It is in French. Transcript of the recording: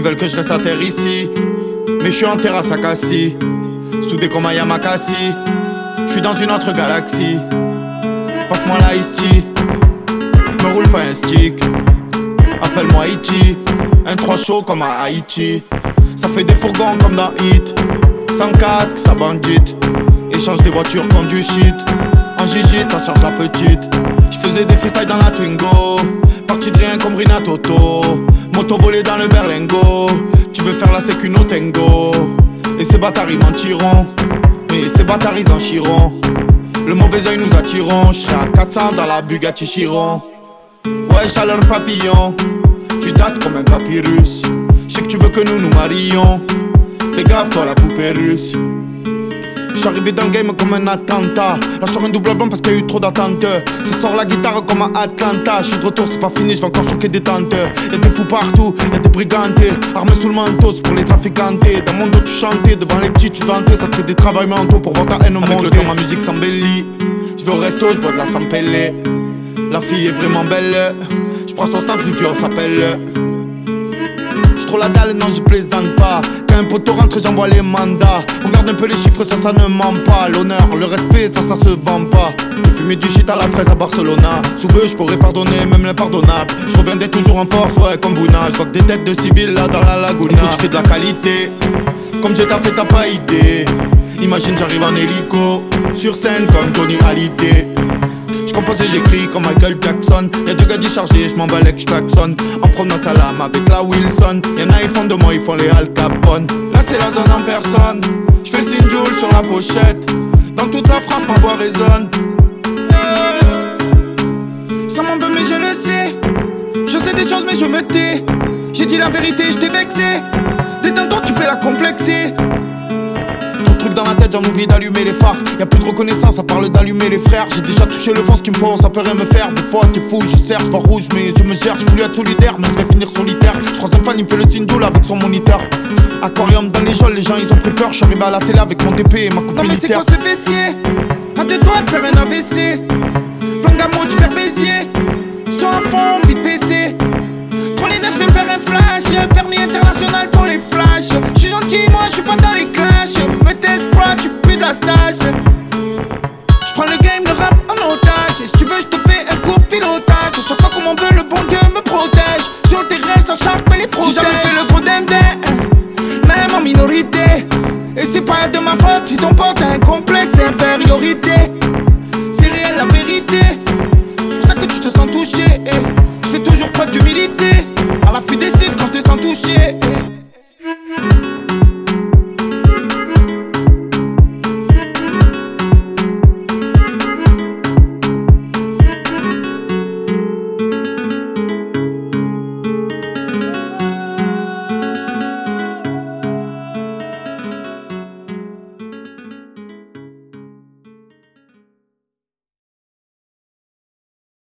veulent que je reste à terre ici, mais je suis en terrasse à Cassis, soudé comme un Yamakasi. Je suis dans une autre galaxie. Passe-moi la Ice Tea. Me roule pas un stick. Appelle-moi Ichi. Un 3 chaud comme à Haïti. Ça fait des fourgons comme dans Hit. Sans casque, ça bandite. Échange des voitures comme du shit. En gigite, ça charge la petite. J'faisais des freestyles dans la Twingo. Parti de rien comme Rina Toto. Moto volée dans le Berlingo. Tu veux faire la sécu no tango. Et ces bâtards ils mentiront. Mais ces bâtards ils en chieront. Le mauvais oeil nous attirons. J'serai à 400 dans la Bugatti Chiron. Ouais, chaleur papillon. Tu dates comme un papyrus. J'sais que tu veux que nous nous marions. Fais gaffe toi la poupée russe. J'suis arrivé dans le game comme un attentat. Là j'sors un double blanc parce qu'il y a eu trop d'attentes. C'est sort la guitare comme à Atlanta. J'suis de retour, c'est pas fini, j'vais encore choquer des tenteurs. Y'a des fous partout, y'a des brigantés. Armés sous le manteau, c'est pour les trafiquantés. Dans mon dos tu chantais, devant les petits tu vantais. Ça te fait des travails mentaux pour voir ta haine monter. Avec le temps ma musique s'embellit. J'vais au resto, j'bois de la Sampelle. La fille est vraiment belle. J'prends son snap, j'lui dis on s'appelle. J'suis trop la dalle, non j'y plaisante pas. Quand un poteau rentre j'envoie les mandats. Regarde un peu les chiffres, ça ne ment pas. L'honneur, le respect, ça se vend pas. J'ai fumé du shit à la fraise à Barcelona. Sous peu j'pourrais pardonner, même l'impardonnable. J'reviendrai toujours en force, ouais comme Bouna. J'vois que des têtes de civils là dans la laguna. Écoute, j'fais de la qualité. Comme j'ai taffé, t'as pas idée. Imagine j'arrive en hélico. Sur scène comme Johnny Hallyday. J'compose et j'écris comme Michael Jackson. Y'a deux gars déchargés, j'm'emballe avec j'klaxonne. En promenade à l'âme avec la Wilson. Y'en a ils font de moi, ils font les Al Capone. Là c'est la zone en personne. J'fais le signe Joule sur la pochette. Dans toute la France ma voix résonne. Ça m'en veut mais je le sais. Je sais des choses mais je me tais. J'ai dit la vérité, j't'ai vexé. Détends-toi, tu fais la complexée. Dans la tête, j'en oublie d'allumer les phares. Y'a plus de reconnaissance, ça parle d'allumer les frères. J'ai déjà touché le fond, ce qu'il me faut, ça peut rien me faire. Des fois t'es fou, je serre, j'vois rouge, mais je me gère. J'ai voulu être solitaire, mais je vais finir solitaire. Je croise un fan, il me fait le signe d'oul avec son moniteur. Aquarium dans les geôles, les gens ils ont pris peur. Je suis arrivé à la télé avec mon DP et ma coupe militaire. Non mais c'est quoi ce fessier? À deux doigts de faire un AVC. Plan gamo, tu faire baiser. Soit à fond, vite baisser. Trop les nerfs, je vais faire un flash. Permis international pour les flashs. J'suis gentil, moi j'suis pas dans les clashs. Me teste pas, tu pues de la stage. J'prends le game, le rap en otage. Et si tu veux, j'te fais un court pilotage. À chaque fois qu'on m'en veut, le bon Dieu me protège. Sur le terrain, ça charge, mais les protège. J'ai jamais fait le gros dindin, même en minorité. Et c'est pas de ma faute si ton pote a un